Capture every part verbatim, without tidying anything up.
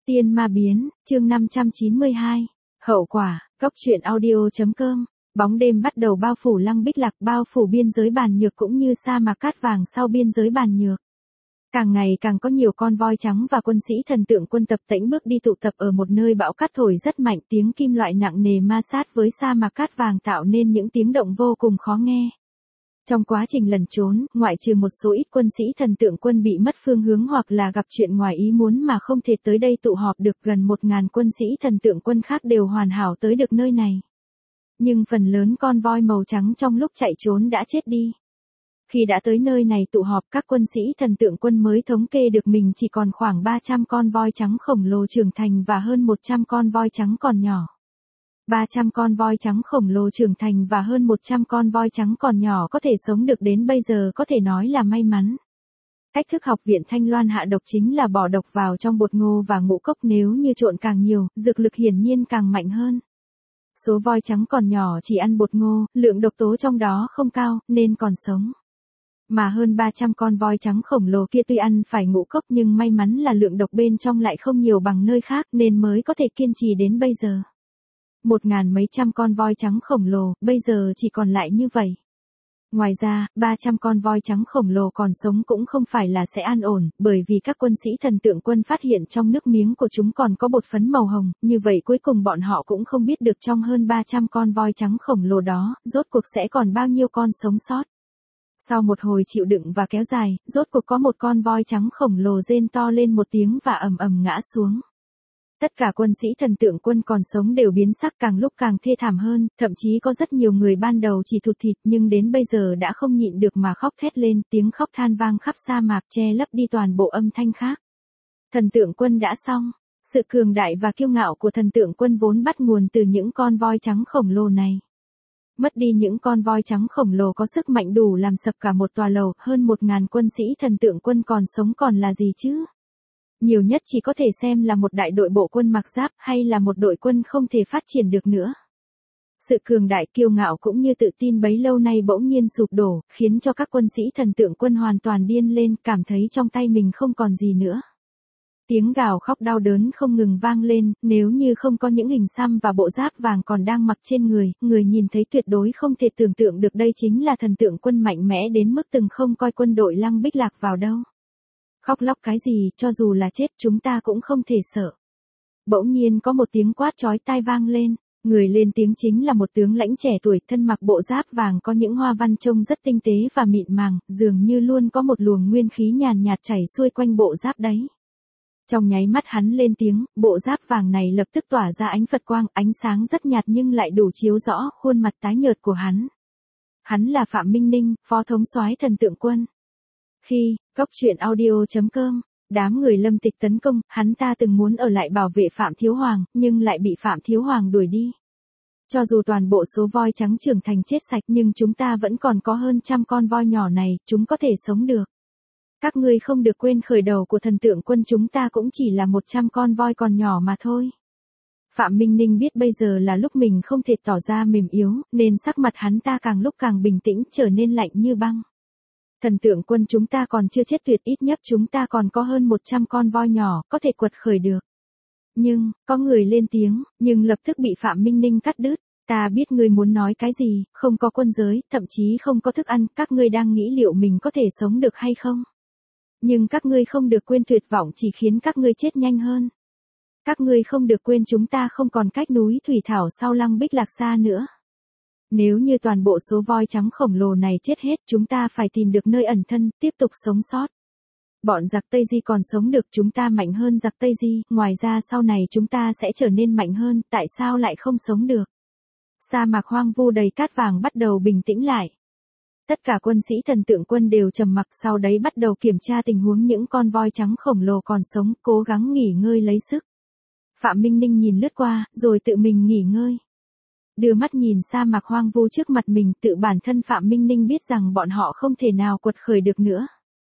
Tiên ma biến, chương năm trăm chín mươi hai. Hậu quả, cốc truyện audio.com. Bóng đêm bắt đầu bao phủ Lăng Bích Lạc, bao phủ biên giới Bàn Nhược cũng như sa mạc cát vàng sau biên giới Bàn Nhược. Càng ngày càng có nhiều con voi trắng và quân sĩ thần tượng quân tập tễnh bước đi tụ tập ở một nơi bão cát thổi rất mạnh, tiếng kim loại nặng nề ma sát với sa mạc cát vàng tạo nên những tiếng động vô cùng khó nghe. Trong quá trình lẩn trốn, ngoại trừ một số ít quân sĩ thần tượng quân bị mất phương hướng hoặc là gặp chuyện ngoài ý muốn mà không thể tới đây tụ họp được, gần một ngàn quân sĩ thần tượng quân khác đều hoàn hảo tới được nơi này. Nhưng phần lớn con voi màu trắng trong lúc chạy trốn đã chết đi. Khi đã tới nơi này tụ họp, các quân sĩ thần tượng quân mới thống kê được mình chỉ còn khoảng ba trăm con voi trắng khổng lồ trưởng thành và hơn một trăm con voi trắng còn nhỏ. ba trăm con voi trắng khổng lồ trưởng thành và hơn một trăm con voi trắng còn nhỏ có thể sống được đến bây giờ có thể nói là may mắn. Cách thức học viện Thanh Loan hạ độc chính là bỏ độc vào trong bột ngô và ngũ cốc, nếu như trộn càng nhiều, dược lực hiển nhiên càng mạnh hơn. Số voi trắng còn nhỏ chỉ ăn bột ngô, lượng độc tố trong đó không cao, nên còn sống. Mà hơn ba trăm con voi trắng khổng lồ kia tuy ăn phải ngũ cốc nhưng may mắn là lượng độc bên trong lại không nhiều bằng nơi khác nên mới có thể kiên trì đến bây giờ. Một ngàn mấy trăm con voi trắng khổng lồ, bây giờ chỉ còn lại như vậy. Ngoài ra, ba trăm con voi trắng khổng lồ còn sống cũng không phải là sẽ an ổn, bởi vì các quân sĩ thần tượng quân phát hiện trong nước miếng của chúng còn có bột phấn màu hồng, như vậy cuối cùng bọn họ cũng không biết được trong hơn ba trăm con voi trắng khổng lồ đó, rốt cuộc sẽ còn bao nhiêu con sống sót. Sau một hồi chịu đựng và kéo dài, rốt cuộc có một con voi trắng khổng lồ rên to lên một tiếng và ầm ầm ngã xuống. Tất cả quân sĩ thần tượng quân còn sống đều biến sắc càng lúc càng thê thảm hơn, thậm chí có rất nhiều người ban đầu chỉ thụt thịt nhưng đến bây giờ đã không nhịn được mà khóc thét lên, tiếng khóc than vang khắp sa mạc che lấp đi toàn bộ âm thanh khác. Thần tượng quân đã xong. Sự cường đại và kiêu ngạo của thần tượng quân vốn bắt nguồn từ những con voi trắng khổng lồ này. Mất đi những con voi trắng khổng lồ có sức mạnh đủ làm sập cả một tòa lầu, hơn một ngàn quân sĩ thần tượng quân còn sống còn là gì chứ? Nhiều nhất chỉ có thể xem là một đại đội bộ quân mặc giáp hay là một đội quân không thể phát triển được nữa. Sự cường đại kiêu ngạo cũng như tự tin bấy lâu nay bỗng nhiên sụp đổ, khiến cho các quân sĩ thần tượng quân hoàn toàn điên lên, cảm thấy trong tay mình không còn gì nữa. Tiếng gào khóc đau đớn không ngừng vang lên, nếu như không có những hình xăm và bộ giáp vàng còn đang mặc trên người, người nhìn thấy tuyệt đối không thể tưởng tượng được đây chính là thần tượng quân mạnh mẽ đến mức từng không coi quân đội Lăng Bích Lạc vào đâu. Khóc lóc cái gì, cho dù là chết chúng ta cũng không thể sợ. Bỗng nhiên có một tiếng quát chói tai vang lên, người lên tiếng chính là một tướng lãnh trẻ tuổi thân mặc bộ giáp vàng có những hoa văn trông rất tinh tế và mịn màng, dường như luôn có một luồng nguyên khí nhàn nhạt chảy xuôi quanh bộ giáp đấy. Trong nháy mắt hắn lên tiếng, bộ giáp vàng này lập tức tỏa ra ánh Phật quang, ánh sáng rất nhạt nhưng lại đủ chiếu rõ khuôn mặt tái nhợt của hắn. Hắn là Phạm Minh Ninh, phó thống soái thần tượng quân. Khi, cốc truyện audio.com, đám người Lâm Tịch tấn công, hắn ta từng muốn ở lại bảo vệ Phạm Thiếu Hoàng, nhưng lại bị Phạm Thiếu Hoàng đuổi đi. Cho dù toàn bộ số voi trắng trưởng thành chết sạch nhưng chúng ta vẫn còn có hơn trăm con voi nhỏ này, chúng có thể sống được. Các ngươi không được quên khởi đầu của thần tượng quân chúng ta cũng chỉ là một trăm con voi còn nhỏ mà thôi. Phạm Minh Ninh biết bây giờ là lúc mình không thể tỏ ra mềm yếu, nên sắc mặt hắn ta càng lúc càng bình tĩnh, trở nên lạnh như băng. Thần tượng quân chúng ta còn chưa chết tuyệt, ít nhất chúng ta còn có hơn một trăm con voi nhỏ, có thể quật khởi được. Nhưng, có người lên tiếng, nhưng lập tức bị Phạm Minh Ninh cắt đứt. Ta biết ngươi muốn nói cái gì, không có quân giới, thậm chí không có thức ăn, các ngươi đang nghĩ liệu mình có thể sống được hay không? Nhưng các ngươi không được quên tuyệt vọng chỉ khiến các ngươi chết nhanh hơn. Các ngươi không được quên chúng ta không còn cách núi thủy thảo sau Lăng Bích Lạc xa nữa. Nếu như toàn bộ số voi trắng khổng lồ này chết hết, chúng ta phải tìm được nơi ẩn thân, tiếp tục sống sót. Bọn giặc Tây Di còn sống được, chúng ta mạnh hơn giặc Tây Di, ngoài ra sau này chúng ta sẽ trở nên mạnh hơn, tại sao lại không sống được? Sa mạc hoang vu đầy cát vàng bắt đầu bình tĩnh lại. Tất cả quân sĩ thần tượng quân đều trầm mặc, sau đấy bắt đầu kiểm tra tình huống những con voi trắng khổng lồ còn sống, cố gắng nghỉ ngơi lấy sức. Phạm Minh Ninh nhìn lướt qua, rồi tự mình nghỉ ngơi. Đưa mắt nhìn sa mạc hoang vu trước mặt mình, tự bản thân Phạm Minh Ninh biết rằng bọn họ không thể nào quật khởi được nữa.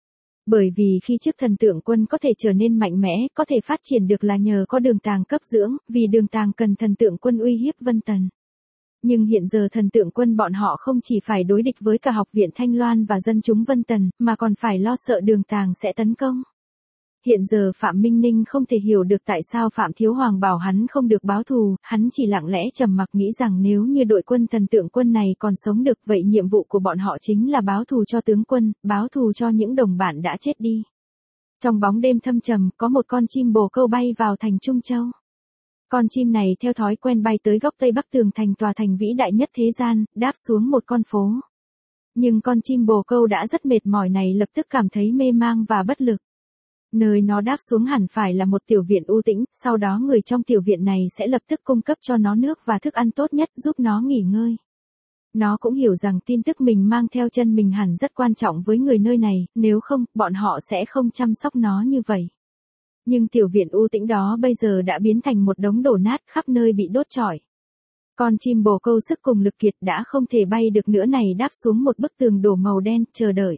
Bởi vì khi trước thần tượng quân có thể trở nên mạnh mẽ, có thể phát triển được là nhờ có đường tàng cấp dưỡng, vì đường tàng cần thần tượng quân uy hiếp Vân Tần. Nhưng hiện giờ thần tượng quân bọn họ không chỉ phải đối địch với cả học viện Thanh Loan và dân chúng Vân Tần, mà còn phải lo sợ đường tàng sẽ tấn công. Hiện giờ Phạm Minh Ninh không thể hiểu được tại sao Phạm Thiếu Hoàng bảo hắn không được báo thù, hắn chỉ lặng lẽ trầm mặc nghĩ rằng nếu như đội quân thần tượng quân này còn sống được vậy nhiệm vụ của bọn họ chính là báo thù cho tướng quân, báo thù cho những đồng bạn đã chết đi. Trong bóng đêm thâm trầm có một con chim bồ câu bay vào thành Trung Châu. Con chim này theo thói quen bay tới góc tây bắc tường thành tòa thành vĩ đại nhất thế gian, đáp xuống một con phố. Nhưng con chim bồ câu đã rất mệt mỏi này lập tức cảm thấy mê mang và bất lực. Nơi nó đáp xuống hẳn phải là một tiểu viện u tĩnh, sau đó người trong tiểu viện này sẽ lập tức cung cấp cho nó nước và thức ăn tốt nhất giúp nó nghỉ ngơi. Nó cũng hiểu rằng tin tức mình mang theo chân mình hẳn rất quan trọng với người nơi này, nếu không, bọn họ sẽ không chăm sóc nó như vậy. Nhưng tiểu viện u tĩnh đó bây giờ đã biến thành một đống đổ nát khắp nơi bị đốt trọi. Con chim bồ câu sức cùng lực kiệt đã không thể bay được nữa này đáp xuống một bức tường đổ màu đen, chờ đợi.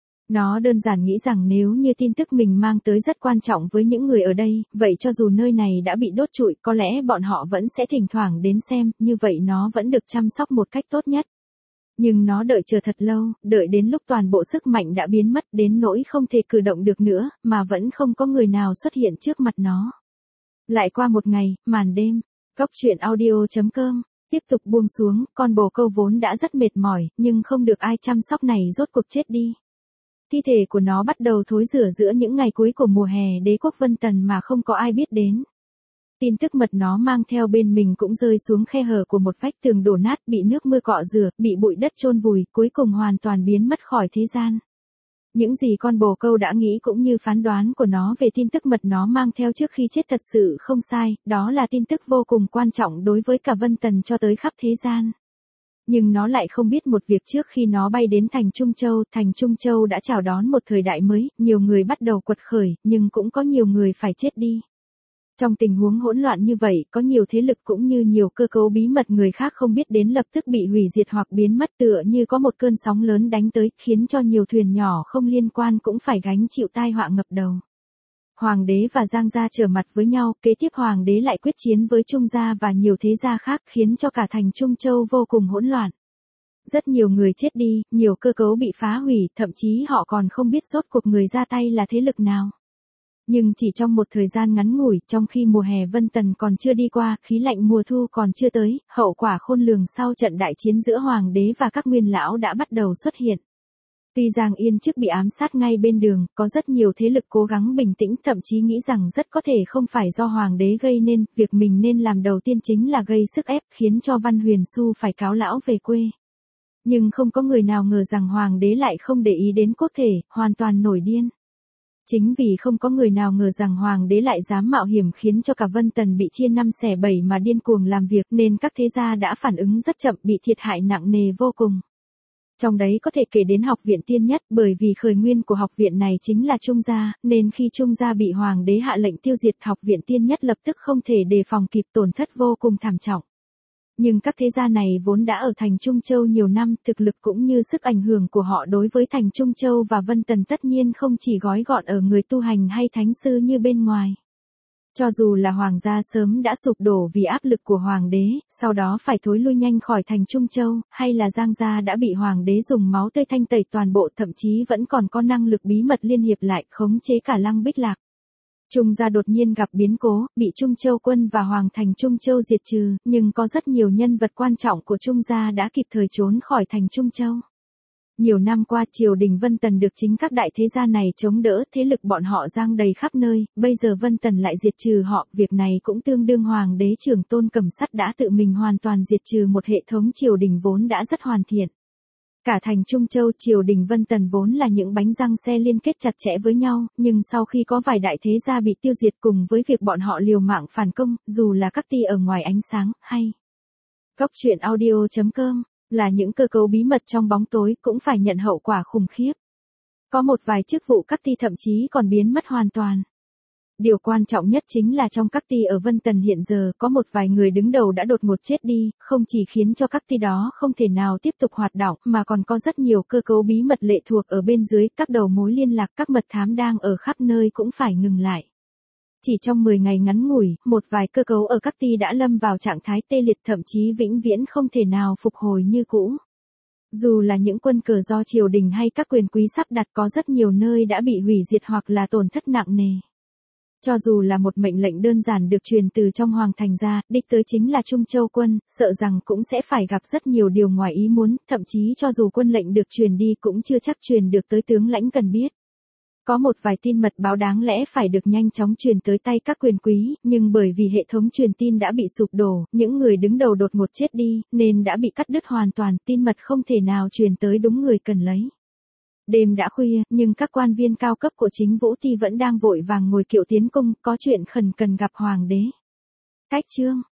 Nó đơn giản nghĩ rằng nếu như tin tức mình mang tới rất quan trọng với những người ở đây, vậy cho dù nơi này đã bị đốt trụi, có lẽ bọn họ vẫn sẽ thỉnh thoảng đến xem, như vậy nó vẫn được chăm sóc một cách tốt nhất. Nhưng nó đợi chờ thật lâu, đợi đến lúc toàn bộ sức mạnh đã biến mất đến nỗi không thể cử động được nữa, mà vẫn không có người nào xuất hiện trước mặt nó. Lại qua một ngày, màn đêm, Góc truyện audio chấm com tiếp tục buông xuống, con bồ câu vốn đã rất mệt mỏi, nhưng không được ai chăm sóc này rốt cuộc chết đi. Thi thể của nó bắt đầu thối rữa giữa những ngày cuối của mùa hè đế quốc Vân Tần mà không có ai biết đến. Tin tức mật nó mang theo bên mình cũng rơi xuống khe hở của một vách tường đổ nát, bị nước mưa cọ rửa, bị bụi đất chôn vùi, cuối cùng hoàn toàn biến mất khỏi thế gian. Những gì con bồ câu đã nghĩ cũng như phán đoán của nó về tin tức mật nó mang theo trước khi chết thật sự không sai, đó là tin tức vô cùng quan trọng đối với cả Vân Tần cho tới khắp thế gian. Nhưng nó lại không biết một việc trước khi nó bay đến thành Trung Châu, thành Trung Châu đã chào đón một thời đại mới, nhiều người bắt đầu quật khởi, nhưng cũng có nhiều người phải chết đi. Trong tình huống hỗn loạn như vậy, có nhiều thế lực cũng như nhiều cơ cấu bí mật người khác không biết đến lập tức bị hủy diệt hoặc biến mất tựa như có một cơn sóng lớn đánh tới, khiến cho nhiều thuyền nhỏ không liên quan cũng phải gánh chịu tai họa ngập đầu. Hoàng đế và Giang gia trở mặt với nhau, kế tiếp hoàng đế lại quyết chiến với Trung gia và nhiều thế gia khác khiến cho cả thành Trung Châu vô cùng hỗn loạn. Rất nhiều người chết đi, nhiều cơ cấu bị phá hủy, thậm chí họ còn không biết rốt cuộc người ra tay là thế lực nào. Nhưng chỉ trong một thời gian ngắn ngủi, trong khi mùa hè Vân Tần còn chưa đi qua, khí lạnh mùa thu còn chưa tới, hậu quả khôn lường sau trận đại chiến giữa hoàng đế và các nguyên lão đã bắt đầu xuất hiện. Tuy Giang Yên trước bị ám sát ngay bên đường, có rất nhiều thế lực cố gắng bình tĩnh, thậm chí nghĩ rằng rất có thể không phải do hoàng đế gây nên, việc mình nên làm đầu tiên chính là gây sức ép, khiến cho Văn Huyền Xu phải cáo lão về quê. Nhưng không có người nào ngờ rằng hoàng đế lại không để ý đến quốc thể, hoàn toàn nổi điên. Chính vì không có người nào ngờ rằng hoàng đế lại dám mạo hiểm khiến cho cả Vân Tần bị chia năm xẻ bảy mà điên cuồng làm việc, nên các thế gia đã phản ứng rất chậm, bị thiệt hại nặng nề vô cùng. Trong đấy có thể kể đến học viện Tiên Nhất, bởi vì khởi nguyên của học viện này chính là Trung gia, nên khi Trung gia bị hoàng đế hạ lệnh tiêu diệt, học viện Tiên Nhất lập tức không thể đề phòng kịp, tổn thất vô cùng thảm trọng. Nhưng các thế gia này vốn đã ở thành Trung Châu nhiều năm, thực lực cũng như sức ảnh hưởng của họ đối với thành Trung Châu và Vân Tần tất nhiên không chỉ gói gọn ở người tu hành hay thánh sư như bên ngoài. Cho dù là hoàng gia sớm đã sụp đổ vì áp lực của hoàng đế, sau đó phải thối lui nhanh khỏi thành Trung Châu, hay là Giang gia đã bị hoàng đế dùng máu tươi thanh tẩy toàn bộ, thậm chí vẫn còn có năng lực bí mật liên hiệp lại, khống chế cả Lăng Bích Lạc. Trung gia đột nhiên gặp biến cố, bị Trung Châu quân và Hoàng thành Trung Châu diệt trừ, nhưng có rất nhiều nhân vật quan trọng của Trung gia đã kịp thời trốn khỏi thành Trung Châu. Nhiều năm qua triều đình Vân Tần được chính các đại thế gia này chống đỡ, thế lực bọn họ giang đầy khắp nơi, bây giờ Vân Tần lại diệt trừ họ, việc này cũng tương đương Hoàng đế Trưởng Tôn Cầm Sắt đã tự mình hoàn toàn diệt trừ một hệ thống triều đình vốn đã rất hoàn thiện. Cả thành Trung Châu triều đình Vân Tần vốn là những bánh răng xe liên kết chặt chẽ với nhau, nhưng sau khi có vài đại thế gia bị tiêu diệt cùng với việc bọn họ liều mạng phản công, dù là các ty ở ngoài ánh sáng, hay Góc truyện audio chấm com, là những cơ cấu bí mật trong bóng tối cũng phải nhận hậu quả khủng khiếp. Có một vài chức vụ các ty thậm chí còn biến mất hoàn toàn. Điều quan trọng nhất chính là trong các ty ở Vân Tần hiện giờ có một vài người đứng đầu đã đột ngột chết đi, không chỉ khiến cho các ty đó không thể nào tiếp tục hoạt động mà còn có rất nhiều cơ cấu bí mật lệ thuộc ở bên dưới, các đầu mối liên lạc, các mật thám đang ở khắp nơi cũng phải ngừng lại. Chỉ trong mười ngày ngắn ngủi, một vài cơ cấu ở các ty đã lâm vào trạng thái tê liệt, thậm chí vĩnh viễn không thể nào phục hồi như cũ. Dù là những quân cờ do triều đình hay các quyền quý sắp đặt, có rất nhiều nơi đã bị hủy diệt hoặc là tổn thất nặng nề. Cho dù là một mệnh lệnh đơn giản được truyền từ trong hoàng thành ra, đích tới chính là Trung Châu quân, sợ rằng cũng sẽ phải gặp rất nhiều điều ngoài ý muốn, thậm chí cho dù quân lệnh được truyền đi cũng chưa chắc truyền được tới tướng lãnh cần biết. Có một vài tin mật báo đáng lẽ phải được nhanh chóng truyền tới tay các quyền quý, nhưng bởi vì hệ thống truyền tin đã bị sụp đổ, những người đứng đầu đột ngột chết đi, nên đã bị cắt đứt hoàn toàn, tin mật không thể nào truyền tới đúng người cần lấy. Đêm đã khuya, nhưng các quan viên cao cấp của chính Vũ Ti vẫn đang vội vàng ngồi kiệu tiến cung, có chuyện khẩn cần gặp hoàng đế. Cách chương